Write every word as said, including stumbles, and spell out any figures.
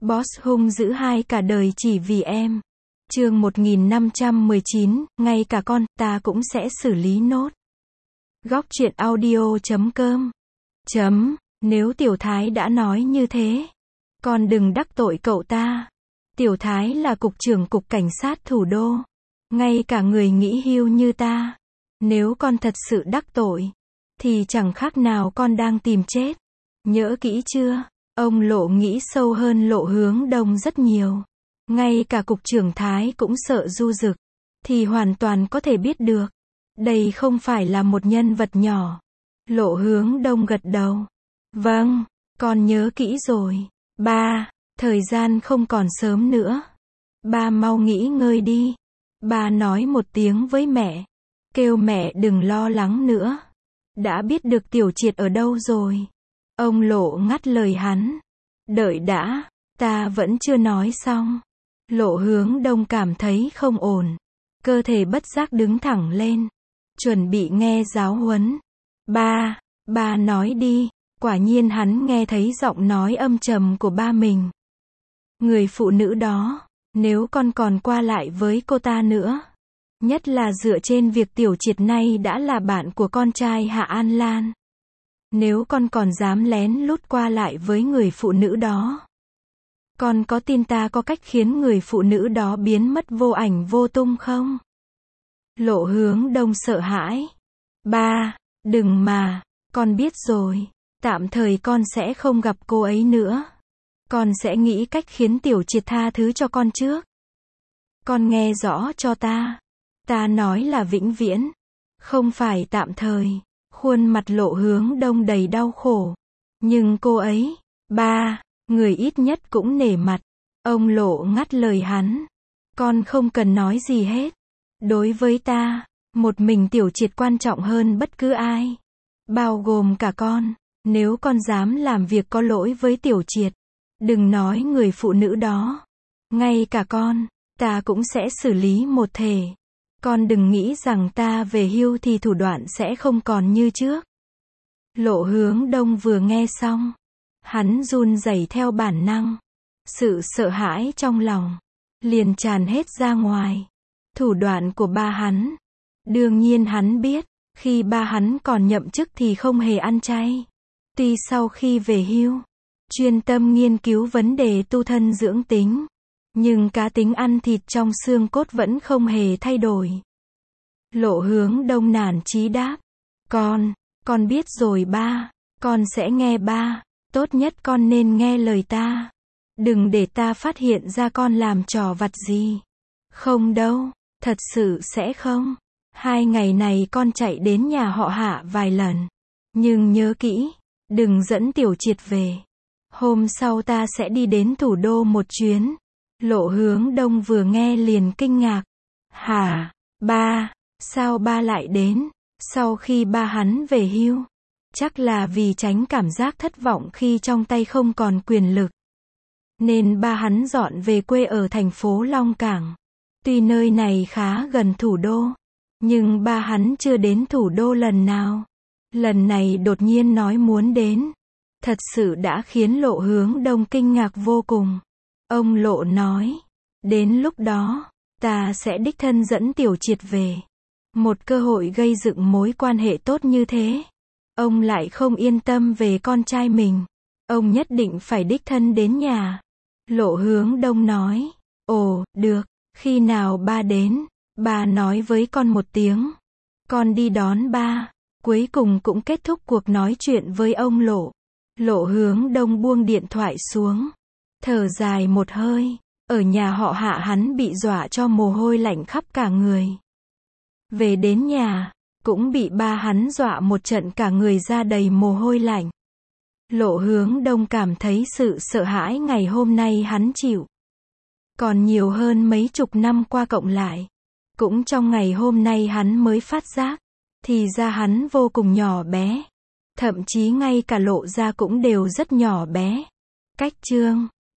Boss hung dữ hai cả đời chỉ vì em. Chương một nghìn năm trăm mười chín, ngay cả con, ta cũng sẽ xử lý nốt. Góc truyện audio chấm com. Chấm, nếu Tiểu Thái đã nói như thế, con đừng đắc tội cậu ta. Tiểu Thái là cục trưởng cục cảnh sát thủ đô. Ngay cả người nghỉ hưu như ta, nếu con thật sự đắc tội, thì chẳng khác nào con đang tìm chết. Nhớ kỹ chưa? Ông Lộ nghĩ sâu hơn Lộ Hướng Đông rất nhiều. Ngay cả cục trưởng Thái cũng sợ Du Dực, thì hoàn toàn có thể biết được. Đây không phải là một nhân vật nhỏ. Lộ Hướng Đông gật đầu. Vâng, con nhớ kỹ rồi. Ba, thời gian không còn sớm nữa. Ba mau nghỉ ngơi đi. Ba nói một tiếng với mẹ. Kêu mẹ đừng lo lắng nữa. Đã biết được Tiểu Triệt ở đâu rồi. Ông Lộ ngắt lời hắn. Đợi đã, ta vẫn chưa nói xong. Lộ Hướng Đông cảm thấy không ổn. Cơ thể bất giác đứng thẳng lên. Chuẩn bị nghe giáo huấn. Ba, ba nói đi. Quả nhiên hắn nghe thấy giọng nói âm trầm của ba mình. Người phụ nữ đó, nếu con còn qua lại với cô ta nữa, nhất là dựa trên việc Tiểu Triệt nay đã là bạn của con trai Hạ An Lan. Nếu con còn dám lén lút qua lại với người phụ nữ đó, con có tin ta có cách khiến người phụ nữ đó biến mất vô ảnh vô tung không? Lộ Hướng Đông sợ hãi. Ba, đừng mà, con biết rồi. Tạm thời con sẽ không gặp cô ấy nữa. Con sẽ nghĩ cách khiến Tiểu Triệt tha thứ cho con trước. Con nghe rõ cho ta. Ta nói là vĩnh viễn, không phải tạm thời. Khuôn mặt Lộ Hướng Đông đầy đau khổ. Nhưng cô ấy, ba, người ít nhất cũng nể mặt. Ông Lộ ngắt lời hắn. Con không cần nói gì hết. Đối với ta, một mình Tiểu Triệt quan trọng hơn bất cứ ai. Bao gồm cả con. Nếu con dám làm việc có lỗi với Tiểu Triệt, đừng nói người phụ nữ đó. Ngay cả con, ta cũng sẽ xử lý một thể. Con đừng nghĩ rằng ta về hưu thì thủ đoạn sẽ không còn như trước. Lộ Hướng Đông vừa nghe xong, hắn run rẩy theo bản năng. Sự sợ hãi trong lòng liền tràn hết ra ngoài. Thủ đoạn của ba hắn, đương nhiên hắn biết, khi ba hắn còn nhậm chức thì không hề ăn chay. Tuy sau khi về hưu, chuyên tâm nghiên cứu vấn đề tu thân dưỡng tính, nhưng cá tính ăn thịt trong xương cốt vẫn không hề thay đổi. Lộ Hướng Đông nản chí đáp. Con, con biết rồi ba, con sẽ nghe ba, tốt nhất con nên nghe lời ta. Đừng để ta phát hiện ra con làm trò vặt gì. Không đâu, thật sự sẽ không. Hai ngày này con chạy đến nhà họ Hạ vài lần. Nhưng nhớ kỹ, đừng dẫn Tiểu Triệt về. Hôm sau ta sẽ đi đến thủ đô một chuyến. Lộ Hướng Đông vừa nghe liền kinh ngạc. Hả? Ba? Sao ba lại đến? Sau khi ba hắn về hưu? Chắc là vì tránh cảm giác thất vọng khi trong tay không còn quyền lực, nên ba hắn dọn về quê ở thành phố Long Cảng. Tuy nơi này khá gần thủ đô, nhưng ba hắn chưa đến thủ đô lần nào. Lần này đột nhiên nói muốn đến, thật sự đã khiến Lộ Hướng Đông kinh ngạc vô cùng. Ông Lộ nói, đến lúc đó, ta sẽ đích thân dẫn Tiểu Triệt về. Một cơ hội gây dựng mối quan hệ tốt như thế, ông lại không yên tâm về con trai mình. Ông nhất định phải đích thân đến nhà. Lộ Hướng Đông nói, ồ, được, khi nào ba đến, ba nói với con một tiếng. Con đi đón ba. Cuối cùng cũng kết thúc cuộc nói chuyện với ông Lộ. Lộ Hướng Đông buông điện thoại xuống, thở dài một hơi. Ở nhà họ Hạ hắn bị dọa cho mồ hôi lạnh khắp cả người. Về đến nhà, cũng bị ba hắn dọa một trận cả người ra đầy mồ hôi lạnh. Lộ Hướng Đông cảm thấy sự sợ hãi ngày hôm nay hắn chịu còn nhiều hơn mấy chục năm qua cộng lại. Cũng trong ngày hôm nay hắn mới phát giác, thì ra hắn vô cùng nhỏ bé. Thậm chí ngay cả lộ ra cũng đều rất nhỏ bé. Cách chương